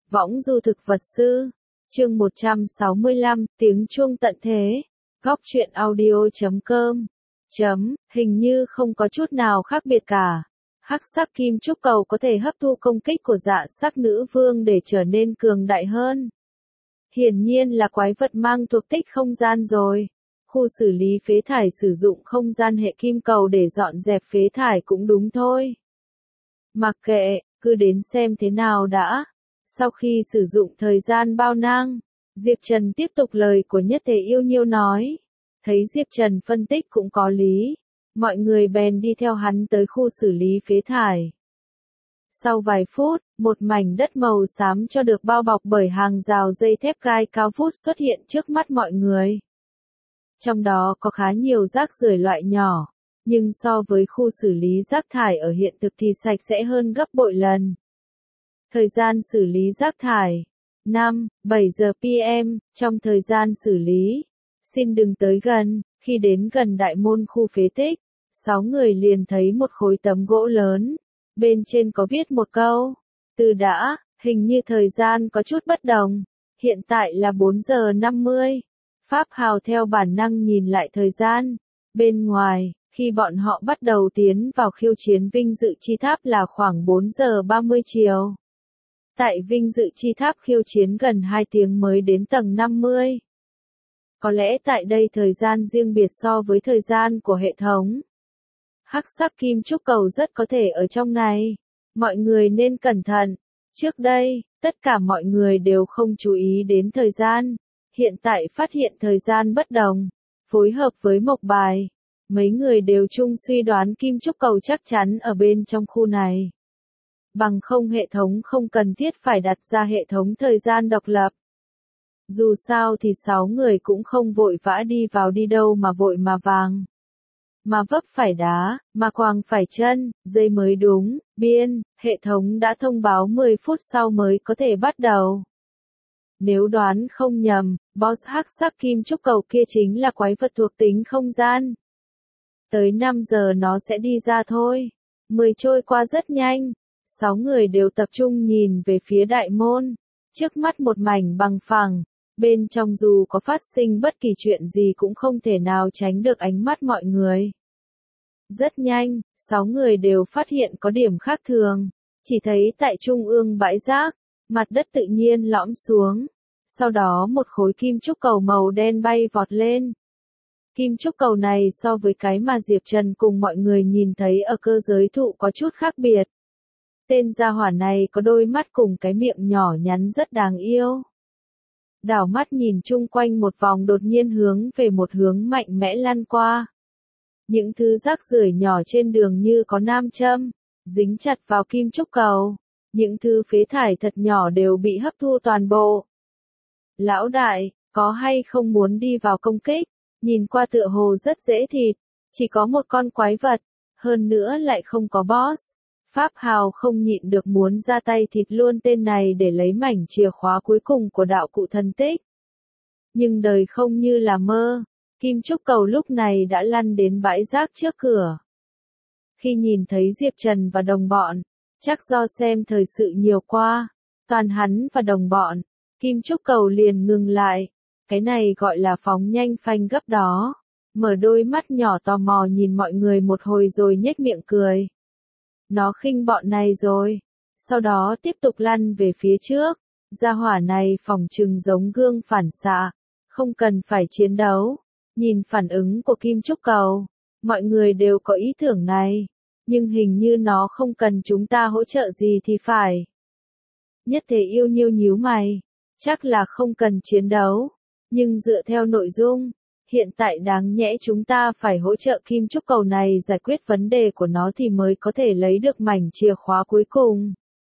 Võng du thực vật sư. Chương 165, tiếng chuông tận thế. Góc truyện audio.com. Hình như không có chút nào khác biệt cả. Hắc sắc kim trúc cầu có thể hấp thu công kích của dạ sắc nữ vương để trở nên cường đại hơn. Hiển nhiên là quái vật mang thuộc tích không gian rồi. Khu xử lý phế thải sử dụng không gian hệ kim cầu để dọn dẹp phế thải cũng đúng thôi. Mặc kệ, cứ đến xem thế nào đã. Sau khi sử dụng thời gian bao nang, Diệp Trần tiếp tục lời của Nhất Thể Yêu Nhiêu nói. Thấy Diệp Trần phân tích cũng có lý, mọi người bèn đi theo hắn tới khu xử lý phế thải. Sau vài phút, một mảnh đất màu xám cho được bao bọc bởi hàng rào dây thép gai cao vút xuất hiện trước mắt mọi người. Trong đó có khá nhiều rác rưởi loại nhỏ, nhưng so với khu xử lý rác thải ở hiện thực thì sạch sẽ hơn gấp bội lần. Thời gian xử lý rác thải 5-7 giờ PM. Trong thời gian xử lý, xin đừng tới gần. Khi đến gần đại môn khu phế tích, 6 người liền thấy một khối tấm gỗ lớn, bên trên có viết một câu từ đã. Hình như thời gian có chút bất đồng, hiện tại là 4 giờ 50. Pháp Hào theo bản năng nhìn lại thời gian bên ngoài, khi bọn họ bắt đầu tiến vào khiêu chiến vinh dự chi tháp là khoảng 4 giờ 30 chiều. Tại vinh dự chi tháp khiêu chiến gần 2 tiếng mới đến tầng 50. Có lẽ tại đây thời gian riêng biệt so với thời gian của hệ thống. Hắc sắc kim trúc cầu rất có thể ở trong này. Mọi người nên cẩn thận. Trước đây, tất cả mọi người đều không chú ý đến thời gian. Hiện tại phát hiện thời gian bất đồng. Phối hợp với mộc bài, mấy người đều chung suy đoán kim trúc cầu chắc chắn ở bên trong khu này. Bằng không hệ thống không cần thiết phải đặt ra hệ thống thời gian độc lập. Dù sao thì 6 người cũng không vội vã đi vào đi đâu mà vội mà vàng. Mà vấp phải đá, mà quàng phải chân, dây mới đúng. Biên, hệ thống đã thông báo 10 phút sau mới có thể bắt đầu. Nếu đoán không nhầm, boss hắc sắc kim trúc cầu kia chính là quái vật thuộc tính không gian. Tới 5 giờ nó sẽ đi ra thôi. 10 trôi qua rất nhanh. 6 người đều tập trung nhìn về phía đại môn. Trước mắt một mảnh bằng phẳng. Bên trong dù có phát sinh bất kỳ chuyện gì cũng không thể nào tránh được ánh mắt mọi người. Rất nhanh, 6 người đều phát hiện có điểm khác thường. Chỉ thấy tại trung ương bãi rác, mặt đất tự nhiên lõm xuống. Sau đó một khối kim trúc cầu màu đen bay vọt lên. Kim trúc cầu này so với cái mà Diệp Trần cùng mọi người nhìn thấy ở cơ giới thụ có chút khác biệt. Tên gia hỏa này có đôi mắt cùng cái miệng nhỏ nhắn rất đáng yêu. Đảo mắt nhìn chung quanh một vòng đột nhiên hướng về một hướng mạnh mẽ lăn qua. Những thứ rác rưởi nhỏ trên đường như có nam châm, dính chặt vào kim trúc cầu. Những thứ phế thải thật nhỏ đều bị hấp thu toàn bộ. Lão đại, có hay không muốn đi vào công kích? Nhìn qua tựa hồ rất dễ thịt, chỉ có một con quái vật, hơn nữa lại không có boss. Pháp Hào không nhịn được muốn ra tay thịt luôn tên này để lấy mảnh chìa khóa cuối cùng của đạo cụ thần tích. Nhưng đời không như là mơ, kim trúc cầu lúc này đã lăn đến bãi rác trước cửa. Khi nhìn thấy Diệp Trần và đồng bọn, chắc do xem thời sự nhiều qua, toàn hắn và đồng bọn, kim trúc cầu liền ngừng lại. Cái này gọi là phóng nhanh phanh gấp đó. Mở đôi mắt nhỏ tò mò nhìn mọi người một hồi rồi nhếch miệng cười. Nó khinh bọn này rồi. Sau đó tiếp tục lăn về phía trước. Gia hỏa này phỏng chừng giống gương phản xạ. Không cần phải chiến đấu. Nhìn phản ứng của kim trúc cầu. Mọi người đều có ý tưởng này. Nhưng hình như nó không cần chúng ta hỗ trợ gì thì phải. Nhất Thể Yêu Nhiêu nhíu mày. Chắc là không cần chiến đấu. Nhưng dựa theo nội dung, hiện tại đáng nhẽ chúng ta phải hỗ trợ kim trúc cầu này giải quyết vấn đề của nó thì mới có thể lấy được mảnh chìa khóa cuối cùng.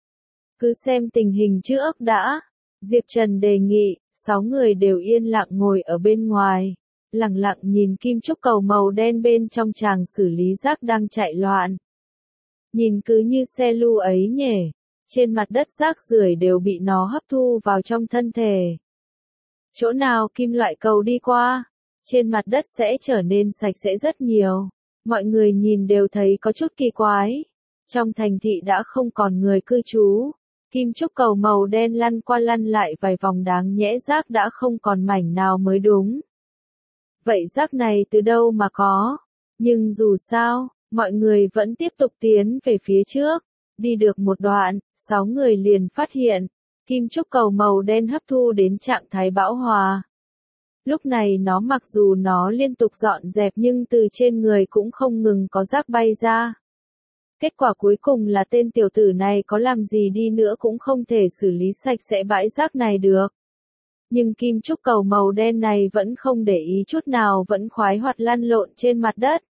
Cứ xem tình hình trước đã. Diệp Trần đề nghị, 6 người đều yên lặng ngồi ở bên ngoài. Lặng lặng nhìn kim trúc cầu màu đen bên trong tràng xử lý rác đang chạy loạn. Nhìn cứ như xe lưu ấy nhỉ. Trên mặt đất rác rưởi đều bị nó hấp thu vào trong thân thể. Chỗ nào kim loại cầu đi qua, trên mặt đất sẽ trở nên sạch sẽ rất nhiều. Mọi người nhìn đều thấy có chút kỳ quái. Trong thành thị đã không còn người cư trú. Kim trúc cầu màu đen lăn qua lăn lại vài vòng đáng nhẽ rác đã không còn mảnh nào mới đúng. Vậy rác này từ đâu mà có? Nhưng dù sao, mọi người vẫn tiếp tục tiến về phía trước. Đi được một đoạn, 6 người liền phát hiện, kim trúc cầu màu đen hấp thu đến trạng thái bão hòa. Lúc này mặc dù nó liên tục dọn dẹp nhưng từ trên người cũng không ngừng có rác bay ra. Kết quả cuối cùng là tên tiểu tử này có làm gì đi nữa cũng không thể xử lý sạch sẽ bãi rác này được. Nhưng kim trúc cầu màu đen này vẫn không để ý chút nào, vẫn khoái hoạt lăn lộn trên mặt đất.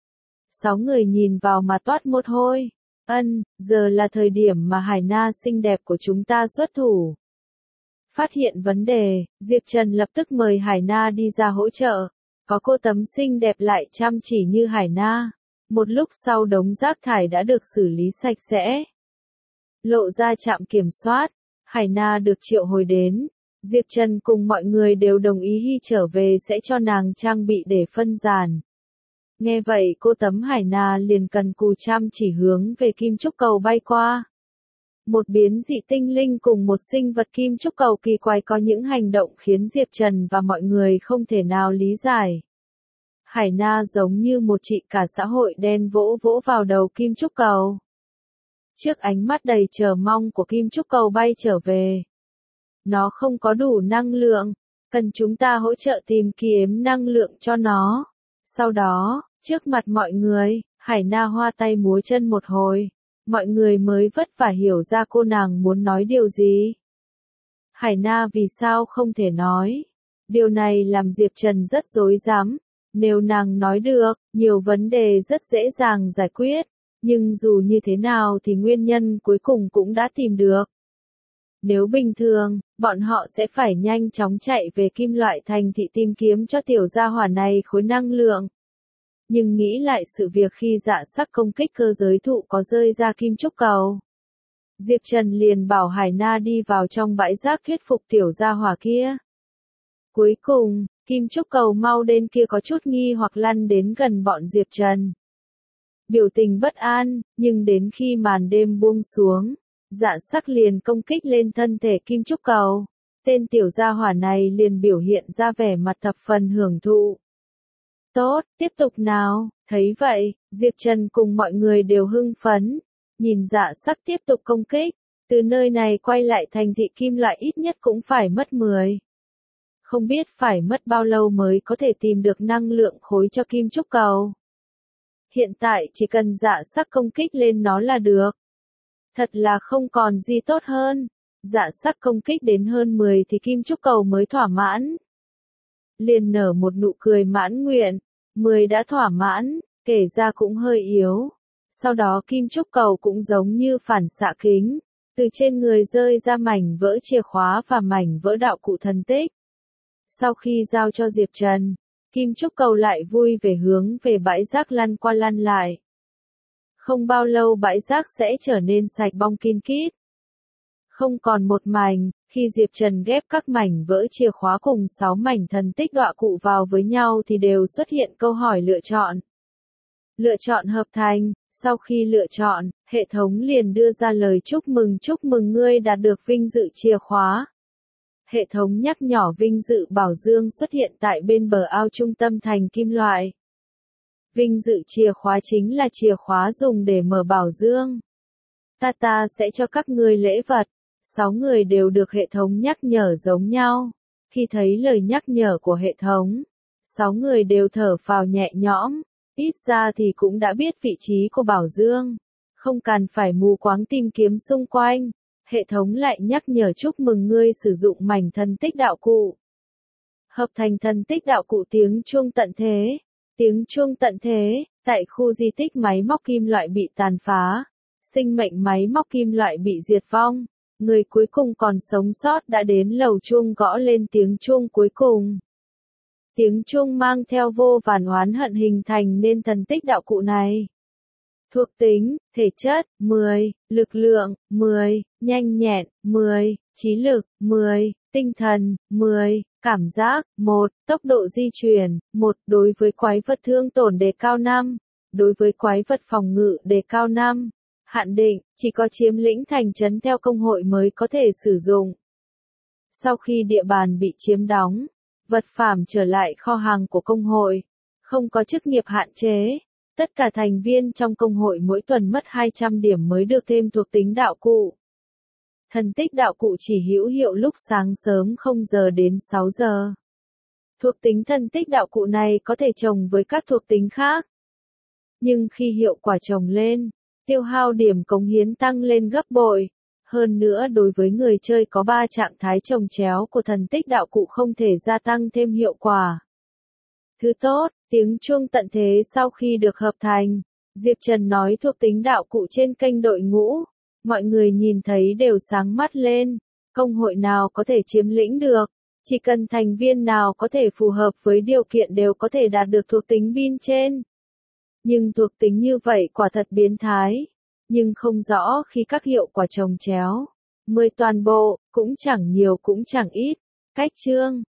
6 người nhìn vào mà toát mồ hôi. Giờ là thời điểm mà Hải Na xinh đẹp của chúng ta xuất thủ. Phát hiện vấn đề, Diệp Trần lập tức mời Hải Na đi ra hỗ trợ. Có cô tấm xinh đẹp lại chăm chỉ như Hải Na. Một lúc sau đống rác thải đã được xử lý sạch sẽ. Lộ ra trạm kiểm soát, Hải Na được triệu hồi đến. Diệp Trần cùng mọi người đều đồng ý khi trở về sẽ cho nàng trang bị để phân giàn. Nghe vậy cô tấm Hải Na liền cần cù chăm chỉ hướng về kim trúc cầu bay qua. Một biến dị tinh linh cùng một sinh vật kim trúc cầu kỳ quái có những hành động khiến Diệp Trần và mọi người không thể nào lý giải. Hải Na giống như một chị cả xã hội đen vỗ vỗ vào đầu kim trúc cầu. Trước ánh mắt đầy chờ mong của kim trúc cầu bay trở về. Nó không có đủ năng lượng, cần chúng ta hỗ trợ tìm kiếm năng lượng cho nó. Sau đó, trước mặt mọi người, Hải Na hoa tay múa chân một hồi. Mọi người mới vất vả hiểu ra cô nàng muốn nói điều gì. Hải Na vì sao không thể nói? Điều này làm Diệp Trần rất rối rắm. Nếu nàng nói được, nhiều vấn đề rất dễ dàng giải quyết. Nhưng dù như thế nào thì nguyên nhân cuối cùng cũng đã tìm được. Nếu bình thường, bọn họ sẽ phải nhanh chóng chạy về kim loại thành thị tìm kiếm cho tiểu gia hỏa này khối năng lượng. Nhưng nghĩ lại sự việc khi dạ sắc công kích cơ giới thụ có rơi ra kim trúc cầu. Diệp Trần liền bảo Hải Na đi vào trong bãi rác thuyết phục tiểu gia hỏa kia. Cuối cùng, kim trúc cầu mau đen kia có chút nghi hoặc lăn đến gần bọn Diệp Trần. Biểu tình bất an, nhưng đến khi màn đêm buông xuống, dạ sắc liền công kích lên thân thể kim trúc cầu. Tên tiểu gia hỏa này liền biểu hiện ra vẻ mặt thập phần hưởng thụ. Tốt, tiếp tục nào, thấy vậy, Diệp Trần cùng mọi người đều hưng phấn. Nhìn dạ sắc tiếp tục công kích, từ nơi này quay lại thành thị kim loại ít nhất cũng phải mất 10. Không biết phải mất bao lâu mới có thể tìm được năng lượng khối cho kim trúc cầu. Hiện tại chỉ cần dạ sắc công kích lên nó là được. Thật là không còn gì tốt hơn. Dạ sắc công kích đến hơn 10 thì kim trúc cầu mới thỏa mãn. Liền nở một nụ cười mãn nguyện. 10 đã thỏa mãn, kể ra cũng hơi yếu. Sau đó kim trúc cầu cũng giống như phản xạ kính. Từ trên người rơi ra mảnh vỡ chìa khóa và mảnh vỡ đạo cụ thần tích. Sau khi giao cho Diệp Trần, kim trúc cầu lại vui về hướng về bãi rác lăn qua lăn lại. Không bao lâu bãi rác sẽ trở nên sạch bong kin kít. Không còn một mảnh, khi Diệp Trần ghép các mảnh vỡ chìa khóa cùng 6 mảnh thần tích đọa cụ vào với nhau thì đều xuất hiện câu hỏi lựa chọn. Lựa chọn hợp thành, sau khi lựa chọn, hệ thống liền đưa ra lời chúc mừng ngươi đạt được vinh dự chìa khóa. Hệ thống nhắc nhỏ vinh dự bảo dương xuất hiện tại bên bờ ao trung tâm thành kim loại. Vinh dự chìa khóa chính là chìa khóa dùng để mở bảo dương. Ta sẽ cho các ngươi lễ vật. 6 người đều được hệ thống nhắc nhở giống nhau. Khi thấy lời nhắc nhở của hệ thống, 6 người đều thở phào nhẹ nhõm. Ít ra thì cũng đã biết vị trí của bảo dương. Không cần phải mù quáng tìm kiếm xung quanh. Hệ thống lại nhắc nhở chúc mừng ngươi sử dụng mảnh thần tích đạo cụ. Hợp thành thần tích đạo cụ tiếng chuông tận thế. Tiếng chuông tận thế, tại khu di tích máy móc kim loại bị tàn phá. Sinh mệnh máy móc kim loại bị diệt vong. Người cuối cùng còn sống sót đã đến lầu chuông gõ lên tiếng chuông cuối cùng. Tiếng chuông mang theo vô vàn oán hận hình thành nên thần tích đạo cụ này. Thuộc tính, thể chất, 10, lực lượng, 10, nhanh nhẹn, 10, trí lực, 10, tinh thần, 10, cảm giác, 1, tốc độ di chuyển, 1, đối với quái vật thương tổn đề cao 5, đối với quái vật phòng ngự đề cao 5, Hạn định, chỉ có chiếm lĩnh thành trấn theo công hội mới có thể sử dụng. Sau khi địa bàn bị chiếm đóng, vật phẩm trở lại kho hàng của công hội, không có chức nghiệp hạn chế. Tất cả thành viên trong công hội mỗi tuần mất 200 điểm mới được thêm thuộc tính đạo cụ. Thần tích đạo cụ chỉ hữu hiệu lúc sáng sớm 0 giờ đến 6 giờ. Thuộc tính thần tích đạo cụ này có thể trồng với các thuộc tính khác. Nhưng khi hiệu quả trồng lên, tiêu hao điểm cống hiến tăng lên gấp bội. Hơn nữa đối với người chơi có 3 trạng thái chồng chéo của thần tích đạo cụ không thể gia tăng thêm hiệu quả. Thứ tốt, tiếng chuông tận thế sau khi được hợp thành. Diệp Trần nói thuộc tính đạo cụ trên kênh đội ngũ. Mọi người nhìn thấy đều sáng mắt lên. Công hội nào có thể chiếm lĩnh được. Chỉ cần thành viên nào có thể phù hợp với điều kiện đều có thể đạt được thuộc tính bin trên. Nhưng thuộc tính như vậy quả thật biến thái. Nhưng không rõ khi các hiệu quả chồng chéo. 10 toàn bộ, cũng chẳng nhiều cũng chẳng ít. Cách chương